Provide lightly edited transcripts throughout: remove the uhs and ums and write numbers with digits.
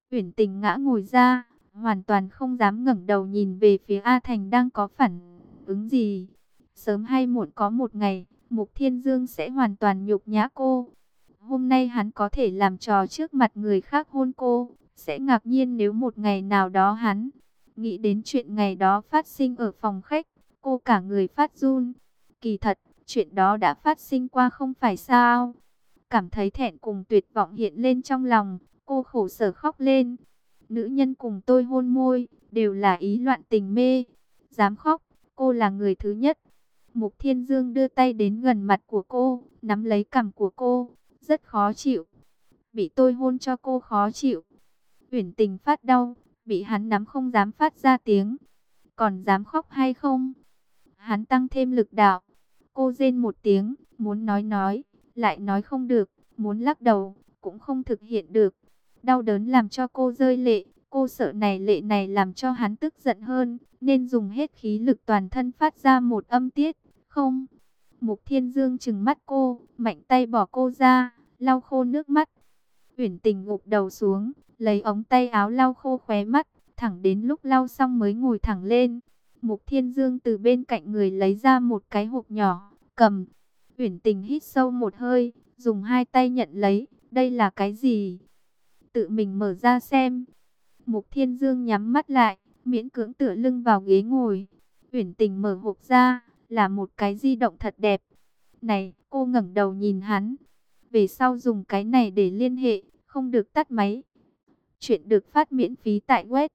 Uyển Tình ngã ngồi ra, hoàn toàn không dám ngẩng đầu nhìn về phía A Thành đang có phản ứng gì. Sớm hay muộn có một ngày, Mục Thiên Dương sẽ hoàn toàn nhục nhã cô. Hôm nay hắn có thể làm trò trước mặt người khác hôn cô, sẽ ngạc nhiên nếu một ngày nào đó hắn nghĩ đến chuyện ngày đó phát sinh ở phòng khách, cô cả người phát run. Kỳ thật, chuyện đó đã phát sinh qua không phải sao? Cảm thấy thẹn cùng tuyệt vọng hiện lên trong lòng, cô khổ sở khóc lên. Nữ nhân cùng tôi hôn môi, đều là ý loạn tình mê. Dám khóc, cô là người thứ nhất. Mục Thiên Dương đưa tay đến gần mặt của cô, nắm lấy cằm của cô, rất khó chịu. Bị tôi hôn cho cô khó chịu. Uyển Tình phát đau, bị hắn nắm không dám phát ra tiếng. Còn dám khóc hay không? Hắn tăng thêm lực đạo. Cô rên một tiếng, muốn nói, lại nói không được, muốn lắc đầu, cũng không thực hiện được. Đau đớn làm cho cô rơi lệ, cô sợ này lệ này làm cho hắn tức giận hơn, nên dùng hết khí lực toàn thân phát ra một âm tiết, không. Mục Thiên Dương trừng mắt cô, mạnh tay bỏ cô ra, lau khô nước mắt. Uyển Tình gục đầu xuống, lấy ống tay áo lau khô khóe mắt, thẳng đến lúc lau xong mới ngồi thẳng lên. Mục Thiên Dương từ bên cạnh người lấy ra một cái hộp nhỏ, cầm. Uyển Tình hít sâu một hơi, dùng hai tay nhận lấy, đây là cái gì? Tự mình mở ra xem. Mục Thiên Dương nhắm mắt lại, miễn cưỡng tựa lưng vào ghế ngồi. Uyển Tình mở hộp ra, là một cái di động thật đẹp. Này, cô ngẩng đầu nhìn hắn. Về sau dùng cái này để liên hệ, không được tắt máy. Chuyện được phát miễn phí tại web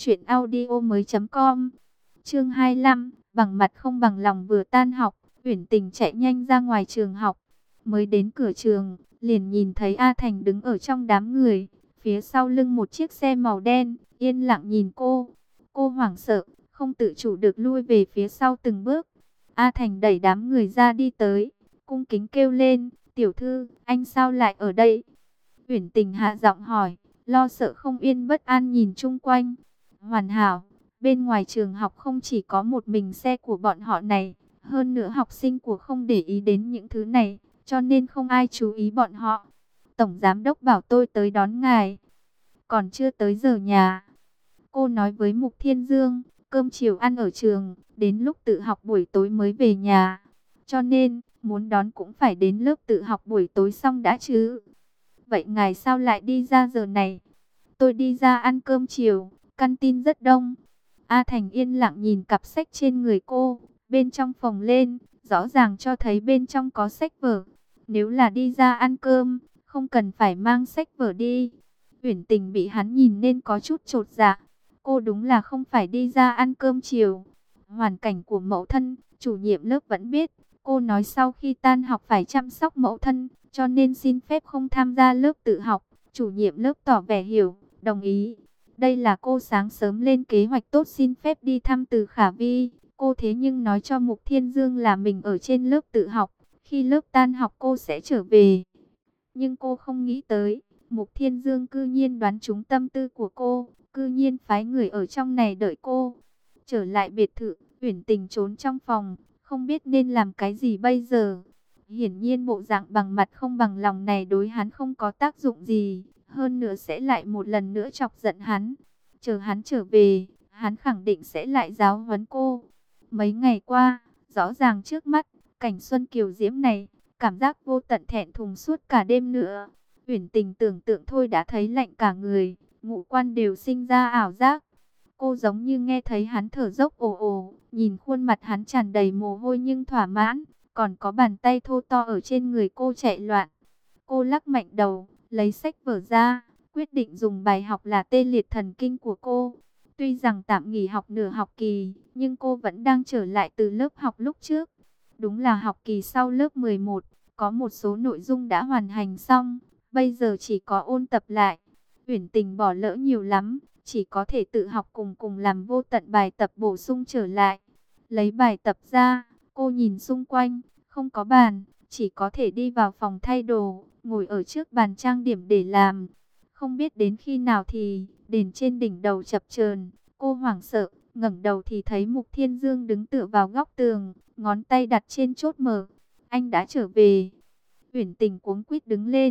truyệnaudiomoi.com. Chương 25, bằng mặt không bằng lòng. Vừa tan học, Uyển Tình chạy nhanh ra ngoài trường học. Mới đến cửa trường, liền nhìn thấy A Thành đứng ở trong đám người, phía sau lưng một chiếc xe màu đen, yên lặng nhìn cô. Cô hoảng sợ, không tự chủ được lui về phía sau từng bước. A Thành đẩy đám người ra đi tới, cung kính kêu lên, "Tiểu thư, anh sao lại ở đây?" Uyển Tình hạ giọng hỏi, lo sợ không yên bất an nhìn chung quanh. Hoàn hảo, bên ngoài trường học không chỉ có một mình xe của bọn họ này, hơn nữa học sinh của không để ý đến những thứ này, cho nên không ai chú ý bọn họ. Tổng giám đốc bảo tôi tới đón ngài, còn chưa tới giờ nhà. Cô nói với Mục Thiên Dương, cơm chiều ăn ở trường, đến lúc tự học buổi tối mới về nhà. Cho nên, muốn đón cũng phải đến lớp tự học buổi tối xong đã chứ. Vậy ngài sao lại đi ra giờ này? Tôi đi ra ăn cơm chiều, căn tin rất đông. A Thành yên lặng nhìn cặp sách trên người cô, bên trong phồng lên, rõ ràng cho thấy bên trong có sách vở. Nếu là đi ra ăn cơm, không cần phải mang sách vở đi. Uyển Tình bị hắn nhìn nên có chút chột dạ. Cô đúng là không phải đi ra ăn cơm chiều. Hoàn cảnh của mẫu thân, chủ nhiệm lớp vẫn biết. Cô nói sau khi tan học phải chăm sóc mẫu thân, cho nên xin phép không tham gia lớp tự học. Chủ nhiệm lớp tỏ vẻ hiểu, đồng ý. Đây là cô sáng sớm lên kế hoạch tốt xin phép đi thăm Từ Khả Vi. Cô thế nhưng nói cho Mục Thiên Dương là mình ở trên lớp tự học. Khi lớp tan học cô sẽ trở về. Nhưng cô không nghĩ tới, Mục Thiên Dương cư nhiên đoán trúng tâm tư của cô, cư nhiên phái người ở trong này đợi cô. Trở lại biệt thự, Uyển Tình trốn trong phòng, không biết nên làm cái gì bây giờ. Hiển nhiên bộ dạng bằng mặt không bằng lòng này đối hắn không có tác dụng gì, hơn nữa sẽ lại một lần nữa chọc giận hắn. Chờ hắn trở về, hắn khẳng định sẽ lại giáo huấn cô. Mấy ngày qua, rõ ràng trước mắt, cảnh xuân kiều diễm này, cảm giác vô tận thẹn thùng suốt cả đêm nữa. Uyển Tình tưởng tượng thôi đã thấy lạnh cả người, ngũ quan đều sinh ra ảo giác. Cô giống như nghe thấy hắn thở dốc ồ ồ, nhìn khuôn mặt hắn tràn đầy mồ hôi nhưng thỏa mãn, còn có bàn tay thô to ở trên người cô chạy loạn. Cô lắc mạnh đầu, lấy sách vở ra, quyết định dùng bài học là tê liệt thần kinh của cô. Tuy rằng tạm nghỉ học nửa học kỳ, nhưng cô vẫn đang trở lại từ lớp học lúc trước. Đúng là học kỳ sau lớp 11, có một số nội dung đã hoàn thành xong, bây giờ chỉ có ôn tập lại. Uyển Tình bỏ lỡ nhiều lắm, chỉ có thể tự học cùng làm vô tận bài tập bổ sung trở lại. Lấy bài tập ra, cô nhìn xung quanh, không có bàn, chỉ có thể đi vào phòng thay đồ, ngồi ở trước bàn trang điểm để làm. Không biết đến khi nào thì đèn trên đỉnh đầu chập chờn, cô hoảng sợ, ngẩng đầu thì thấy Mục Thiên Dương đứng tựa vào góc tường, ngón tay đặt trên chốt mở. Anh đã trở về. Uyển Tình cuống quýt đứng lên,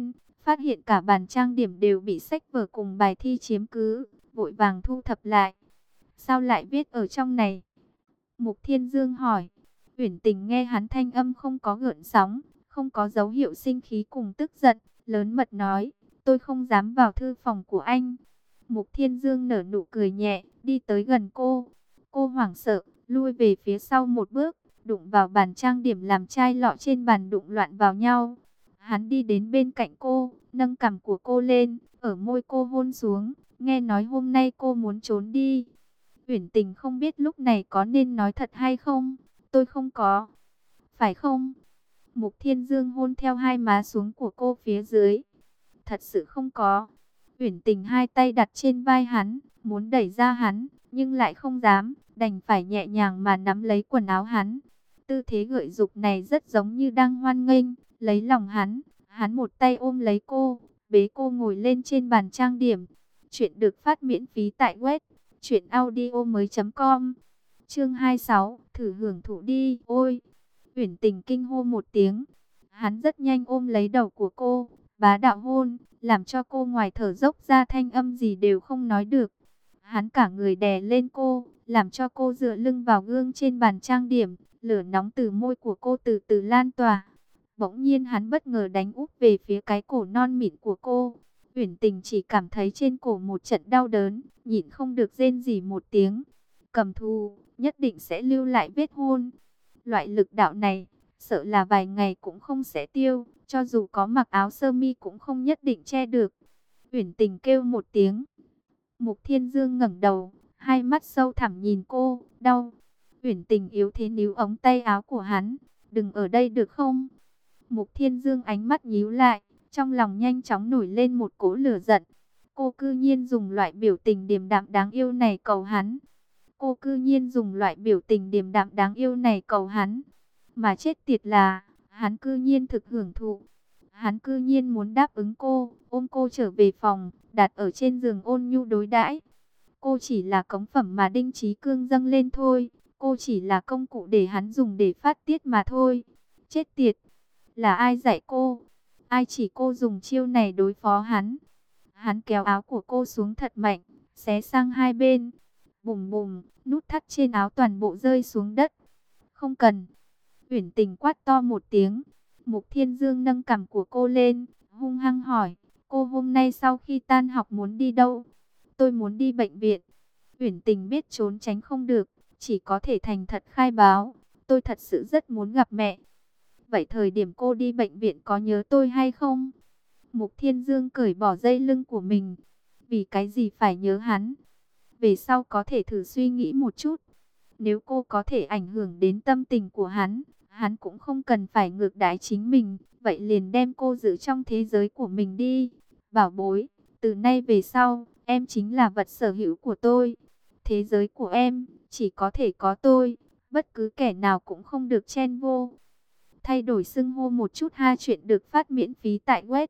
phát hiện cả bàn trang điểm đều bị sách vở cùng bài thi chiếm cứ, vội vàng thu thập lại. Sao lại viết ở trong này? Mục Thiên Dương hỏi. Uyển Tình nghe hắn thanh âm không có gợn sóng, không có dấu hiệu sinh khí cùng tức giận, lớn mật nói, tôi không dám vào thư phòng của anh. Mục Thiên Dương nở nụ cười nhẹ, đi tới gần cô. Cô hoảng sợ, lui về phía sau một bước, đụng vào bàn trang điểm làm chai lọ trên bàn đụng loạn vào nhau. Hắn đi đến bên cạnh cô, nâng cằm của cô lên, ở môi cô hôn xuống, nghe nói hôm nay cô muốn trốn đi. Uyển Tình không biết lúc này có nên nói thật hay không. Tôi không có. Phải không? Mục Thiên Dương hôn theo hai má xuống của cô phía dưới. Thật sự không có. Uyển Tình hai tay đặt trên vai hắn, muốn đẩy ra hắn, nhưng lại không dám, đành phải nhẹ nhàng mà nắm lấy quần áo hắn. Tư thế gợi dục này rất giống như đang hoan nghênh, lấy lòng hắn. Hắn một tay ôm lấy cô, bế cô ngồi lên trên bàn trang điểm. Chuyện được phát miễn phí tại web truyệnaudiomoi.com. Chương 26, thử hưởng thụ đi. Ôi! Uyển Tình kinh hô một tiếng. Hắn rất nhanh ôm lấy đầu của cô, bá đạo hôn, làm cho cô ngoài thở dốc ra thanh âm gì đều không nói được. Hắn cả người đè lên cô, làm cho cô dựa lưng vào gương trên bàn trang điểm, lửa nóng từ môi của cô từ từ lan tỏa. Bỗng nhiên hắn bất ngờ đánh úp về phía cái cổ non mịn của cô. Uyển Tình chỉ cảm thấy trên cổ một trận đau đớn, nhịn không được rên rỉ một tiếng. Cầm thú, nhất định sẽ lưu lại vết hôn. Loại lực đạo này, sợ là vài ngày cũng không sẽ tiêu, cho dù có mặc áo sơ mi cũng không nhất định che được. Uyển Tình kêu một tiếng. Mục Thiên Dương ngẩng đầu, hai mắt sâu thẳm nhìn cô, đau. Uyển Tình yếu thế níu ống tay áo của hắn, đừng ở đây được không? Mục Thiên Dương ánh mắt nhíu lại, trong lòng nhanh chóng nổi lên một cỗ lửa giận. Cô cư nhiên dùng loại biểu tình điềm đạm đáng yêu này cầu hắn. Cô cư nhiên dùng loại biểu tình điềm đạm đáng yêu này cầu hắn. Mà chết tiệt là, hắn cư nhiên thực hưởng thụ. Hắn cư nhiên muốn đáp ứng cô, ôm cô trở về phòng, đặt ở trên giường ôn nhu đối đãi. Cô chỉ là cống phẩm mà Đinh Chí Cương dâng lên thôi. Cô chỉ là công cụ để hắn dùng để phát tiết mà thôi. Chết tiệt, là ai dạy cô? Ai chỉ cô dùng chiêu này đối phó hắn? Hắn kéo áo của cô xuống thật mạnh, xé sang hai bên. Bùm bùm, nút thắt trên áo toàn bộ rơi xuống đất. Không cần. Uyển Tình quát to một tiếng. Mục Thiên Dương nâng cằm của cô lên, hung hăng hỏi, cô hôm nay sau khi tan học muốn đi đâu? Tôi muốn đi bệnh viện. Uyển Tình biết trốn tránh không được, chỉ có thể thành thật khai báo. Tôi thật sự rất muốn gặp mẹ. Vậy thời điểm cô đi bệnh viện có nhớ tôi hay không? Mục Thiên Dương cởi bỏ dây lưng của mình. Vì cái gì phải nhớ hắn? Về sau có thể thử suy nghĩ một chút. Nếu cô có thể ảnh hưởng đến tâm tình của hắn, hắn cũng không cần phải ngược đãi chính mình. Vậy liền đem cô giữ trong thế giới của mình đi. Bảo bối, từ nay về sau, em chính là vật sở hữu của tôi. Thế giới của em, chỉ có thể có tôi. Bất cứ kẻ nào cũng không được chen vô. Thay đổi xưng hô một chút ha. Chuyện được phát miễn phí tại web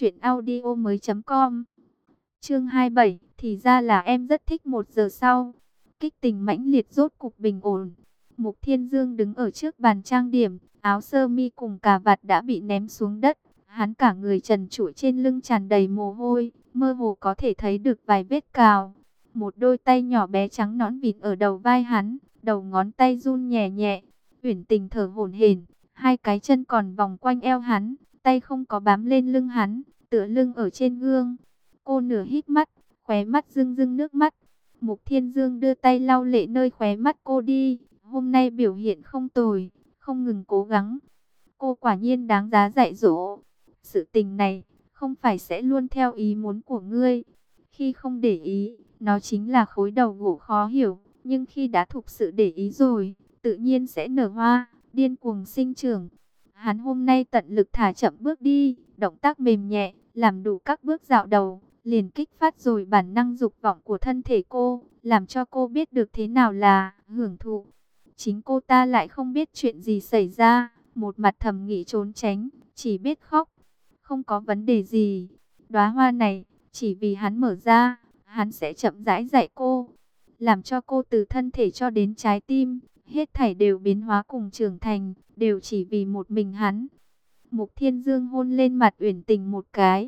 truyệnaudiomoi.com. Chương 27, thì ra là em rất thích 1 giờ sau. Kích tình mãnh liệt rốt cục bình ổn. Mục Thiên Dương đứng ở trước bàn trang điểm, áo sơ mi cùng cà vạt đã bị ném xuống đất. Hắn cả người trần trụi trên lưng tràn đầy mồ hôi, mơ hồ có thể thấy được vài vết cào. Một đôi tay nhỏ bé trắng nõn vịn ở đầu vai hắn, đầu ngón tay run nhẹ nhẹ. Uyển Tình thở hổn hển, hai cái chân còn vòng quanh eo hắn, tay không có bám lên lưng hắn, tựa lưng ở trên gương. Cô nửa híp mắt, khóe mắt rưng rưng nước mắt. Mục Thiên Dương đưa tay lau lệ nơi khóe mắt cô đi. Hôm nay biểu hiện không tồi, không ngừng cố gắng. Cô quả nhiên đáng giá dạy dỗ. Sự tình này, không phải sẽ luôn theo ý muốn của ngươi. Khi không để ý, nó chính là khối đầu gỗ khó hiểu. Nhưng khi đã thực sự để ý rồi, tự nhiên sẽ nở hoa, điên cuồng sinh trưởng. Hắn hôm nay tận lực thả chậm bước đi, động tác mềm nhẹ, làm đủ các bước dạo đầu, liền kích phát rồi bản năng dục vọng của thân thể cô, làm cho cô biết được thế nào là hưởng thụ. Chính cô ta lại không biết chuyện gì xảy ra, một mặt thầm nghĩ trốn tránh, chỉ biết khóc. Không có vấn đề gì, đóa hoa này, chỉ vì hắn mở ra, hắn sẽ chậm rãi dạy cô, làm cho cô từ thân thể cho đến trái tim, hết thảy đều biến hóa cùng trưởng thành, đều chỉ vì một mình hắn. Mục Thiên Dương hôn lên mặt Uyển Tình một cái,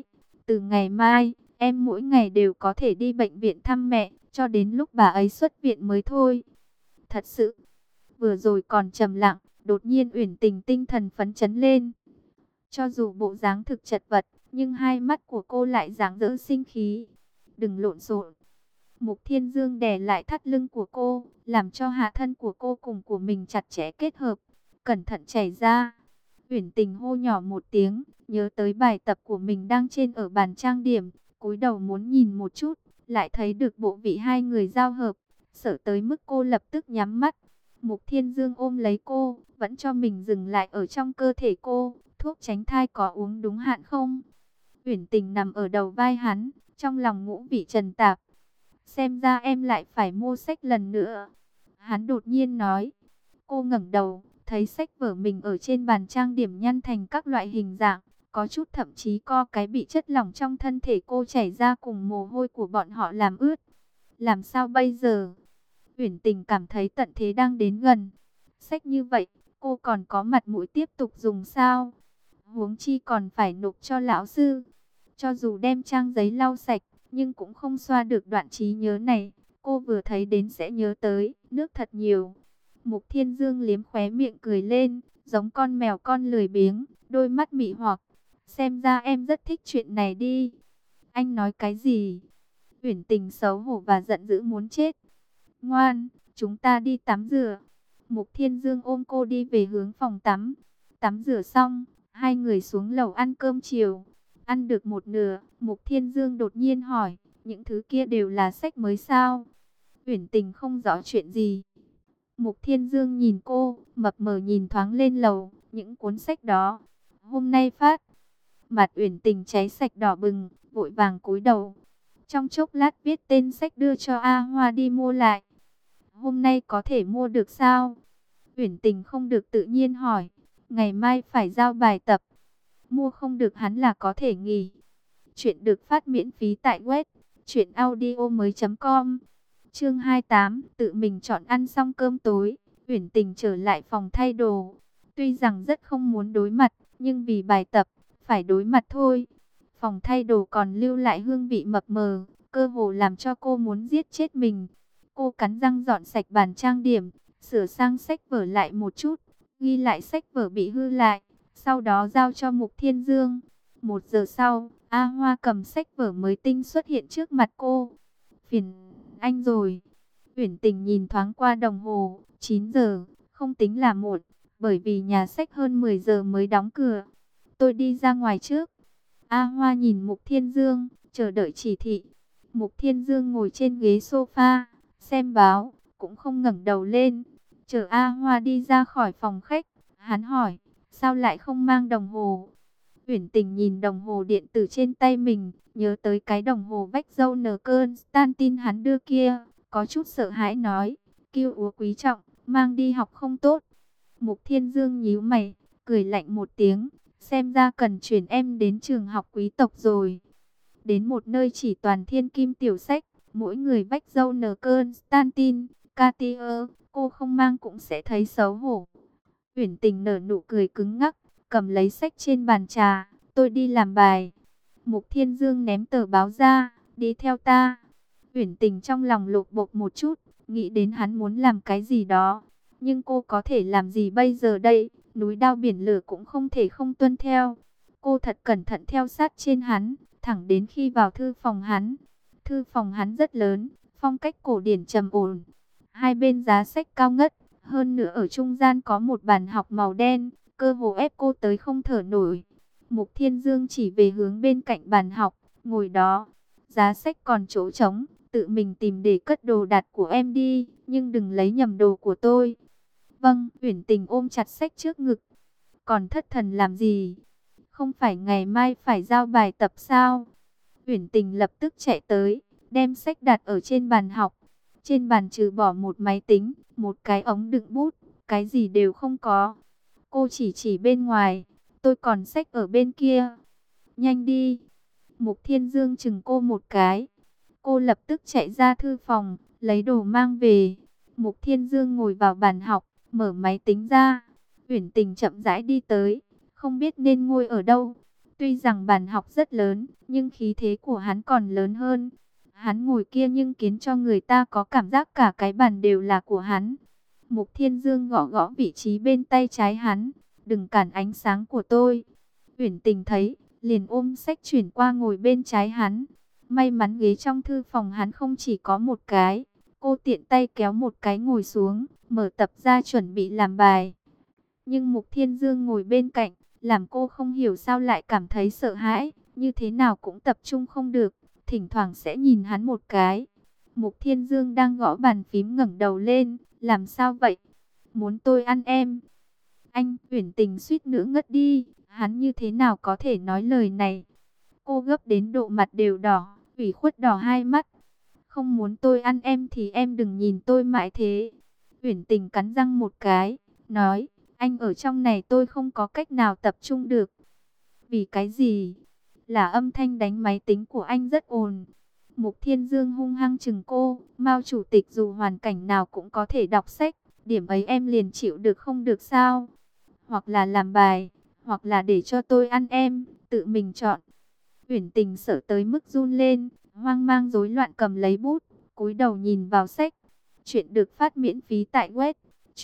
Từ ngày mai, em mỗi ngày đều có thể đi bệnh viện thăm mẹ, cho đến lúc bà ấy xuất viện mới thôi. Thật sự, vừa rồi còn trầm lặng, đột nhiên Uyển Tình tinh thần phấn chấn lên. Cho dù bộ dáng thực chật vật, nhưng hai mắt của cô lại rạng rỡ sinh khí. Đừng lộn xộn. Mục Thiên Dương đè lại thắt lưng của cô, làm cho hạ thân của cô cùng của mình chặt chẽ kết hợp, cẩn thận chảy ra. Uyển Tình hô nhỏ một tiếng, nhớ tới bài tập của mình đang trên ở bàn trang điểm, cúi đầu muốn nhìn một chút, lại thấy được bộ vị hai người giao hợp, sợ tới mức cô lập tức nhắm mắt. Mục Thiên Dương ôm lấy cô, vẫn cho mình dừng lại ở trong cơ thể cô. Thuốc tránh thai có uống đúng hạn không? Uyển Tình nằm ở đầu vai hắn, trong lòng ngũ vị trần tạp. Xem ra em lại phải mua sách lần nữa. Hắn đột nhiên nói. Cô ngẩng đầu, thấy sách vở mình ở trên bàn trang điểm nhăn thành các loại hình dạng. Có chút thậm chí co cái bị chất lỏng trong thân thể cô chảy ra cùng mồ hôi của bọn họ làm ướt. Làm sao bây giờ? Uyển Tình cảm thấy tận thế đang đến gần. Sách như vậy, cô còn có mặt mũi tiếp tục dùng sao? Huống chi còn phải nộp cho lão sư. Cho dù đem trang giấy lau sạch, nhưng cũng không xoa được đoạn trí nhớ này. Cô vừa thấy đến sẽ nhớ tới, nước thật nhiều. Mục Thiên Dương liếm khóe miệng cười lên, giống con mèo con lười biếng, đôi mắt mị hoặc. Xem ra em rất thích chuyện này đi. Anh nói cái gì? Uyển Tình xấu hổ và giận dữ muốn chết. Ngoan, chúng ta đi tắm rửa. Mục Thiên Dương ôm cô đi về hướng phòng tắm. Tắm rửa xong, hai người xuống lầu ăn cơm chiều. Ăn được một nửa, Mục Thiên Dương đột nhiên hỏi, những thứ kia đều là sách mới sao? Uyển Tình không rõ chuyện gì. Mục Thiên Dương nhìn cô, mập mờ nhìn thoáng lên lầu, những cuốn sách đó. Hôm nay phát. Mặt Uyển Tình cháy sạch đỏ bừng, vội vàng cúi đầu. Trong chốc lát viết tên sách đưa cho A Hoa đi mua lại. Hôm nay có thể mua được sao? Uyển Tình không được tự nhiên hỏi. Ngày mai phải giao bài tập. Mua không được hắn là có thể nghỉ. Chuyện được phát miễn phí tại web truyệnaudiomoi.com. Chương 28, tự mình chọn. Ăn xong cơm tối, Uyển Tình trở lại phòng thay đồ. Tuy rằng rất không muốn đối mặt, nhưng vì bài tập, phải đối mặt thôi. Phòng thay đồ còn lưu lại hương vị mập mờ, cơ hồ làm cho cô muốn giết chết mình. Cô cắn răng dọn sạch bàn trang điểm, sửa sang sách vở lại một chút, ghi lại sách vở bị hư lại, sau đó giao cho Mục Thiên Dương. 1 giờ sau, A Hoa cầm sách vở mới tinh xuất hiện trước mặt cô. Phiền anh rồi. Uyển Tình nhìn thoáng qua đồng hồ, 9 giờ, không tính là muộn, bởi vì nhà sách hơn 10 giờ mới đóng cửa. Tôi đi ra ngoài trước. A Hoa nhìn Mục Thiên Dương, chờ đợi chỉ thị. Mục Thiên Dương ngồi trên ghế sofa, xem báo, cũng không ngẩng đầu lên. Chờ A Hoa đi ra khỏi phòng khách, hắn hỏi, sao lại không mang đồng hồ? Uyển Tình nhìn đồng hồ điện tử trên tay mình, nhớ tới cái đồng hồ vách dâu nờ cơn Stantin hắn đưa kia, có chút sợ hãi nói, kiêu úa quý trọng, mang đi học không tốt. Mục Thiên Dương nhíu mày, cười lạnh một tiếng, xem ra cần chuyển em đến trường học quý tộc rồi. Đến một nơi chỉ toàn thiên kim tiểu sách, mỗi người vách dâu nờ cơn Stantin, Cartier, cô không mang cũng sẽ thấy xấu hổ. Uyển Tình nở nụ cười cứng ngắc, cầm lấy sách trên bàn trà, tôi đi làm bài. Mục Thiên Dương ném tờ báo ra, đi theo ta. Uyển Tình trong lòng lột bột một chút, nghĩ đến hắn muốn làm cái gì đó. Nhưng cô có thể làm gì bây giờ đây, núi đao biển lửa cũng không thể không tuân theo. Cô thật cẩn thận theo sát trên hắn, thẳng đến khi vào thư phòng hắn. Thư phòng hắn rất lớn, phong cách cổ điển trầm ổn. Hai bên giá sách cao ngất, hơn nữa ở trung gian có một bàn học màu đen, cơ hồ ép cô tới không thở nổi. Mục Thiên Dương chỉ về hướng bên cạnh bàn học, ngồi đó. Giá sách còn chỗ trống, tự mình tìm để cất đồ đạc của em đi, nhưng đừng lấy nhầm đồ của tôi. Vâng, Uyển Tình ôm chặt sách trước ngực. Còn thất thần làm gì? Không phải ngày mai phải giao bài tập sao? Uyển Tình lập tức chạy tới, đem sách đặt ở trên bàn học. Trên bàn trừ bỏ một máy tính, một cái ống đựng bút, cái gì đều không có. Cô chỉ bên ngoài, tôi còn sách ở bên kia. Nhanh đi. Mục Thiên Dương chừng cô một cái. Cô lập tức chạy ra thư phòng, lấy đồ mang về. Mục Thiên Dương ngồi vào bàn học, mở máy tính ra. Uyển Tình chậm rãi đi tới, không biết nên ngồi ở đâu. Tuy rằng bàn học rất lớn, nhưng khí thế của hắn còn lớn hơn. Hắn ngồi kia nhưng khiến cho người ta có cảm giác cả cái bàn đều là của hắn. Mục Thiên Dương gõ gõ vị trí bên tay trái hắn. Đừng cản ánh sáng của tôi. Uyển Tình thấy, liền ôm sách chuyển qua ngồi bên trái hắn. May mắn ghế trong thư phòng hắn không chỉ có một cái. Cô tiện tay kéo một cái ngồi xuống, mở tập ra chuẩn bị làm bài. Nhưng Mục Thiên Dương ngồi bên cạnh, làm cô không hiểu sao lại cảm thấy sợ hãi, như thế nào cũng tập trung không được, thỉnh thoảng sẽ nhìn hắn một cái. Mục Thiên Dương đang gõ bàn phím ngẩng đầu lên, làm sao vậy? Muốn tôi ăn em? Anh, Uyển Tình suýt nữa ngất đi, hắn như thế nào có thể nói lời này? Cô gấp đến độ mặt đều đỏ, ủy khuất đỏ hai mắt. Không muốn tôi ăn em thì em đừng nhìn tôi mãi thế. Uyển Tình cắn răng một cái, nói, anh ở trong này tôi không có cách nào tập trung được. Vì cái gì? Là âm thanh đánh máy tính của anh rất ồn. Mục Thiên Dương hung hăng chừng cô, Mao chủ tịch dù hoàn cảnh nào cũng có thể đọc sách, điểm ấy em liền chịu được không được sao? Hoặc là làm bài, hoặc là để cho tôi ăn em, tự mình chọn. Uyển Tình sợ tới mức run lên, hoang mang rối loạn cầm lấy bút, cúi đầu nhìn vào sách. Chuyện được phát miễn phí tại web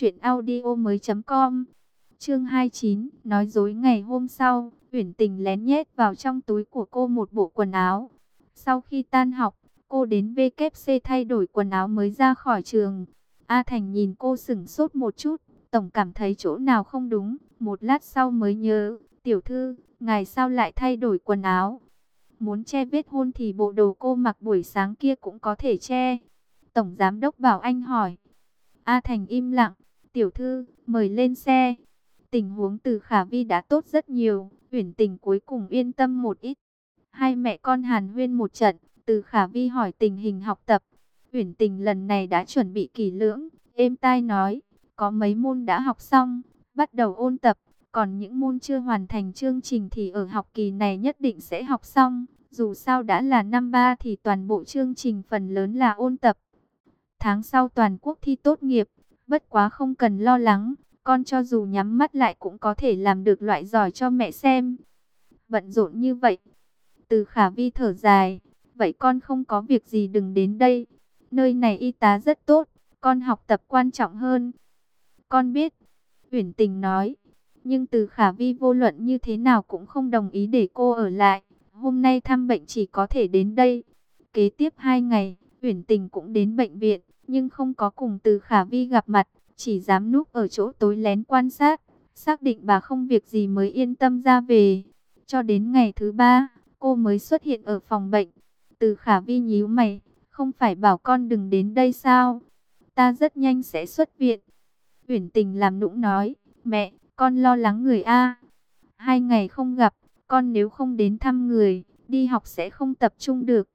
truyệnaudiomoi.com. Chương 29, nói dối ngày hôm sau, Uyển Tình lén nhét vào trong túi của cô một bộ quần áo. Sau khi tan học, cô đến WC thay đổi quần áo mới ra khỏi trường. A Thành nhìn cô sững sốt một chút, tổng cảm thấy chỗ nào không đúng, một lát sau mới nhớ, "Tiểu thư, ngài sao lại thay đổi quần áo?" Muốn che vết hôn thì bộ đồ cô mặc buổi sáng kia cũng có thể che. Tổng giám đốc bảo anh hỏi. A Thành im lặng. "Tiểu thư, mời lên xe." Tình huống từ Khả Vi đã tốt rất nhiều, Uyển Tình cuối cùng yên tâm một ít. Hai mẹ con hàn huyên một trận, từ Khả Vi hỏi tình hình học tập. Uyển Tình lần này đã chuẩn bị kỹ lưỡng, êm tai nói, có mấy môn đã học xong, bắt đầu ôn tập, còn những môn chưa hoàn thành chương trình thì ở học kỳ này nhất định sẽ học xong. Dù sao đã là năm 3 thì toàn bộ chương trình phần lớn là ôn tập. Tháng sau toàn quốc thi tốt nghiệp, bất quá không cần lo lắng, con cho dù nhắm mắt lại cũng có thể làm được loại giỏi cho mẹ xem. Bận rộn như vậy, từ Khả Vi thở dài, vậy con không có việc gì đừng đến đây. Nơi này y tá rất tốt, con học tập quan trọng hơn. Con biết, Uyển Tình nói, nhưng từ Khả Vi vô luận như thế nào cũng không đồng ý để cô ở lại. Hôm nay thăm bệnh chỉ có thể đến đây. Kế tiếp 2 ngày, Uyển Tình cũng đến bệnh viện, nhưng không có cùng từ Khả Vi gặp mặt, chỉ dám núp ở chỗ tối lén quan sát, xác định bà không việc gì mới yên tâm ra về. Cho đến ngày thứ 3, cô mới xuất hiện ở phòng bệnh. Từ Khả Vi nhíu mày, không phải bảo con đừng đến đây sao? Ta rất nhanh sẽ xuất viện. Uyển Tình làm nũng nói, mẹ, con lo lắng người A. 2 ngày không gặp, con nếu không đến thăm người, đi học sẽ không tập trung được.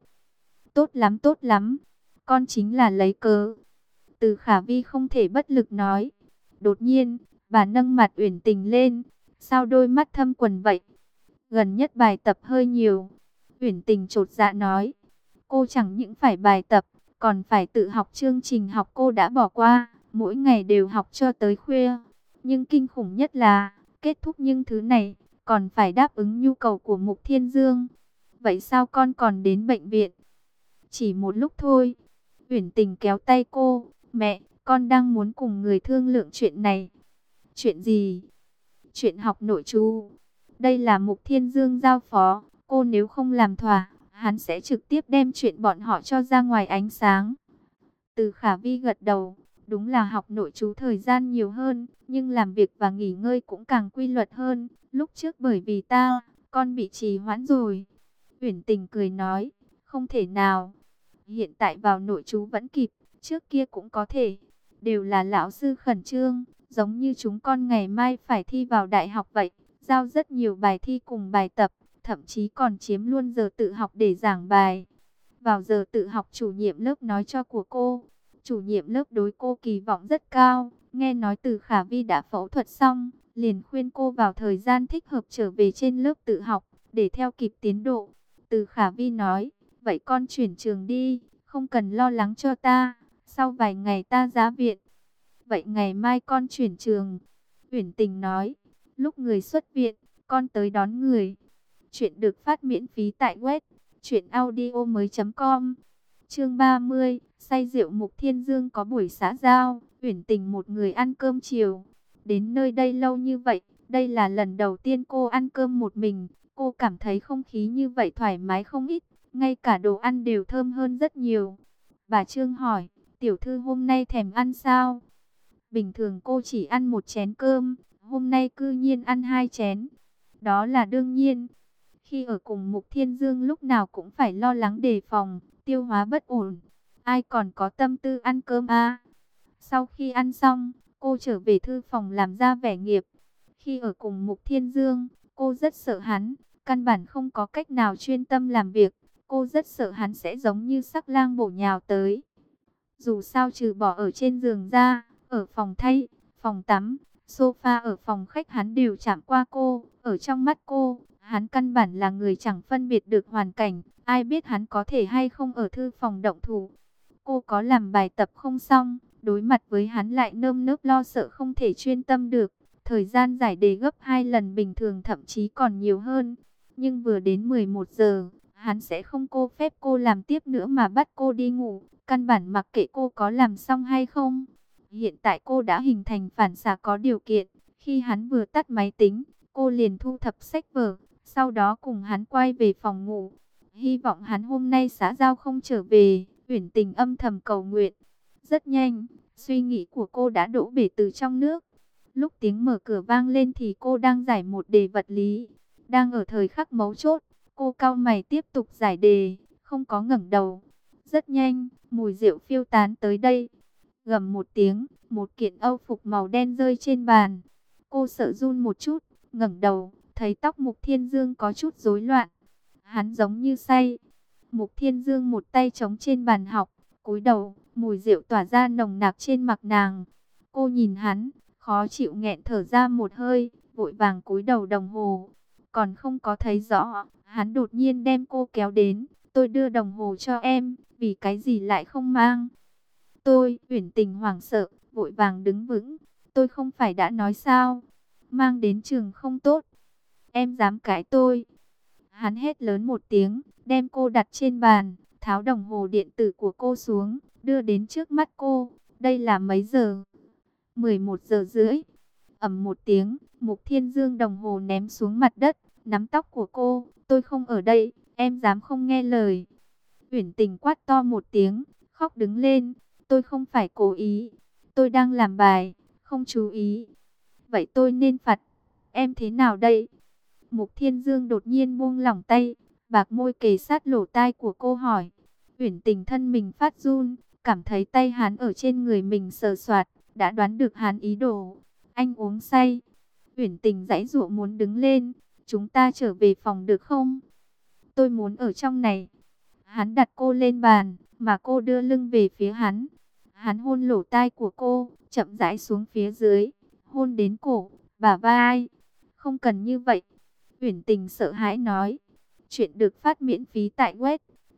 Tốt lắm, con chính là lấy cớ. Từ Khả Vi không thể bất lực nói. Đột nhiên, bà nâng mặt Uyển Tình lên, sao đôi mắt thâm quầng vậy? Gần nhất bài tập hơi nhiều. Uyển Tình chột dạ nói, cô chẳng những phải bài tập, còn phải tự học chương trình học cô đã bỏ qua, mỗi ngày đều học cho tới khuya. Nhưng kinh khủng nhất là, kết thúc những thứ này, còn phải đáp ứng nhu cầu của Mục Thiên Dương. Vậy sao con còn đến bệnh viện? Chỉ một lúc thôi. Uyển Tình kéo tay cô, mẹ, con đang muốn cùng người thương lượng chuyện này. Chuyện gì? Chuyện học nội trú. Đây là Mục Thiên Dương giao phó, cô nếu không làm thỏa, hắn sẽ trực tiếp đem chuyện bọn họ cho ra ngoài ánh sáng. Từ Khả Vi gật đầu, đúng là học nội trú thời gian nhiều hơn, nhưng làm việc và nghỉ ngơi cũng càng quy luật hơn. Lúc trước bởi vì ta, con bị trì hoãn rồi. Uyển Tình cười nói, không thể nào. Hiện tại vào nội trú vẫn kịp, trước kia cũng có thể. Đều là lão sư khẩn trương, giống như chúng con ngày mai phải thi vào đại học vậy. Giao rất nhiều bài thi cùng bài tập, thậm chí còn chiếm luôn giờ tự học để giảng bài. Vào giờ tự học chủ nhiệm lớp nói cho của cô. Chủ nhiệm lớp đối cô kỳ vọng rất cao, nghe nói từ Khả Vi đã phẫu thuật xong, liền khuyên cô vào thời gian thích hợp trở về trên lớp tự học, để theo kịp tiến độ. Từ Khả Vi nói, vậy con chuyển trường đi, không cần lo lắng cho ta, sau vài ngày ta ra viện. Vậy ngày mai con chuyển trường. Uyển Tình nói, lúc người xuất viện, con tới đón người. Chuyện được phát miễn phí tại web truyệnaudiomoi.com. Chương 30, say rượu Mục Thiên Dương có buổi xã giao, Uyển Tình một người ăn cơm chiều. Đến nơi đây lâu như vậy, đây là lần đầu tiên cô ăn cơm một mình, cô cảm thấy không khí như vậy thoải mái không ít, ngay cả đồ ăn đều thơm hơn rất nhiều. Bà Trương hỏi, tiểu thư hôm nay thèm ăn sao? Bình thường cô chỉ ăn một chén cơm, hôm nay cư nhiên ăn hai chén. Đó là đương nhiên. Khi ở cùng Mục Thiên Dương lúc nào cũng phải lo lắng đề phòng, tiêu hóa bất ổn. Ai còn có tâm tư ăn cơm à? Sau khi ăn xong, cô trở về thư phòng làm ra vẻ nghiệp. Khi ở cùng Mục Thiên Dương, cô rất sợ hắn, căn bản không có cách nào chuyên tâm làm việc. Cô rất sợ hắn sẽ giống như sắc lang bổ nhào tới. Dù sao trừ bỏ ở trên giường ra, ở phòng thay, phòng tắm, sofa ở phòng khách hắn đều chạm qua cô. Ở trong mắt cô, hắn căn bản là người chẳng phân biệt được hoàn cảnh. Ai biết hắn có thể hay không ở thư phòng động thủ. Cô có làm bài tập không xong, đối mặt với hắn lại nơm nớp lo sợ không thể chuyên tâm được. Thời gian giải đề gấp 2 lần bình thường thậm chí còn nhiều hơn. Nhưng vừa đến 11 giờ, hắn sẽ không cô phép cô làm tiếp nữa mà bắt cô đi ngủ. Căn bản mặc kệ cô có làm xong hay không. Hiện tại cô đã hình thành phản xạ có điều kiện. Khi hắn vừa tắt máy tính, cô liền thu thập sách vở. Sau đó cùng hắn quay về phòng ngủ. Hy vọng hắn hôm nay xã giao không trở về. Uyển Tình âm thầm cầu nguyện. Rất nhanh, suy nghĩ của cô đã đổ bể từ trong nước. Lúc tiếng mở cửa vang lên thì cô đang giải một đề vật lý. Đang ở thời khắc mấu chốt, cô cau mày tiếp tục giải đề, không có ngẩng đầu. Rất nhanh, mùi rượu phiêu tán tới đây. Gầm một tiếng, một kiện âu phục màu đen rơi trên bàn. Cô sợ run một chút, ngẩng đầu, thấy tóc Mục Thiên Dương có chút rối loạn. Hắn giống như say. Mục Thiên Dương một tay chống trên bàn học, cúi đầu, mùi rượu tỏa ra nồng nặc trên mặt nàng. Cô nhìn hắn, khó chịu nghẹn thở ra một hơi, vội vàng cúi đầu đồng hồ. Còn không có thấy rõ, hắn đột nhiên đem cô kéo đến. Tôi đưa đồng hồ cho em, vì cái gì lại không mang? Uyển Tình hoảng sợ, vội vàng đứng vững. Tôi không phải đã nói sao? Mang đến trường không tốt. Em dám cãi tôi? Hắn hét lớn một tiếng, đem cô đặt trên bàn, tháo đồng hồ điện tử của cô xuống, đưa đến trước mắt cô. Đây là mấy giờ? 11 giờ rưỡi. Ầm một tiếng, Mục Thiên Dương đồng hồ ném xuống mặt đất, nắm tóc của cô. Tôi không ở đây, em dám không nghe lời? Uyển Tình quát to một tiếng, khóc đứng lên. Tôi không phải cố ý, tôi đang làm bài, không chú ý. Vậy tôi nên phạt em thế nào đây? Mục Thiên Dương đột nhiên buông lỏng tay, bạc môi kề sát lỗ tai của cô hỏi. Uyển Tình thân mình phát run, cảm thấy tay hắn ở trên người mình sờ soạt, đã đoán được hắn ý đồ. Anh uống say. Uyển Tình giãy giụa muốn đứng lên. Chúng ta trở về phòng được không? Tôi muốn ở trong này. Hắn đặt cô lên bàn, mà cô đưa lưng về phía hắn. Hắn hôn lỗ tai của cô, chậm rãi xuống phía dưới, hôn đến cổ, bả vai. Không cần như vậy. Uyển Tình sợ hãi nói. Chuyện được phát miễn phí tại web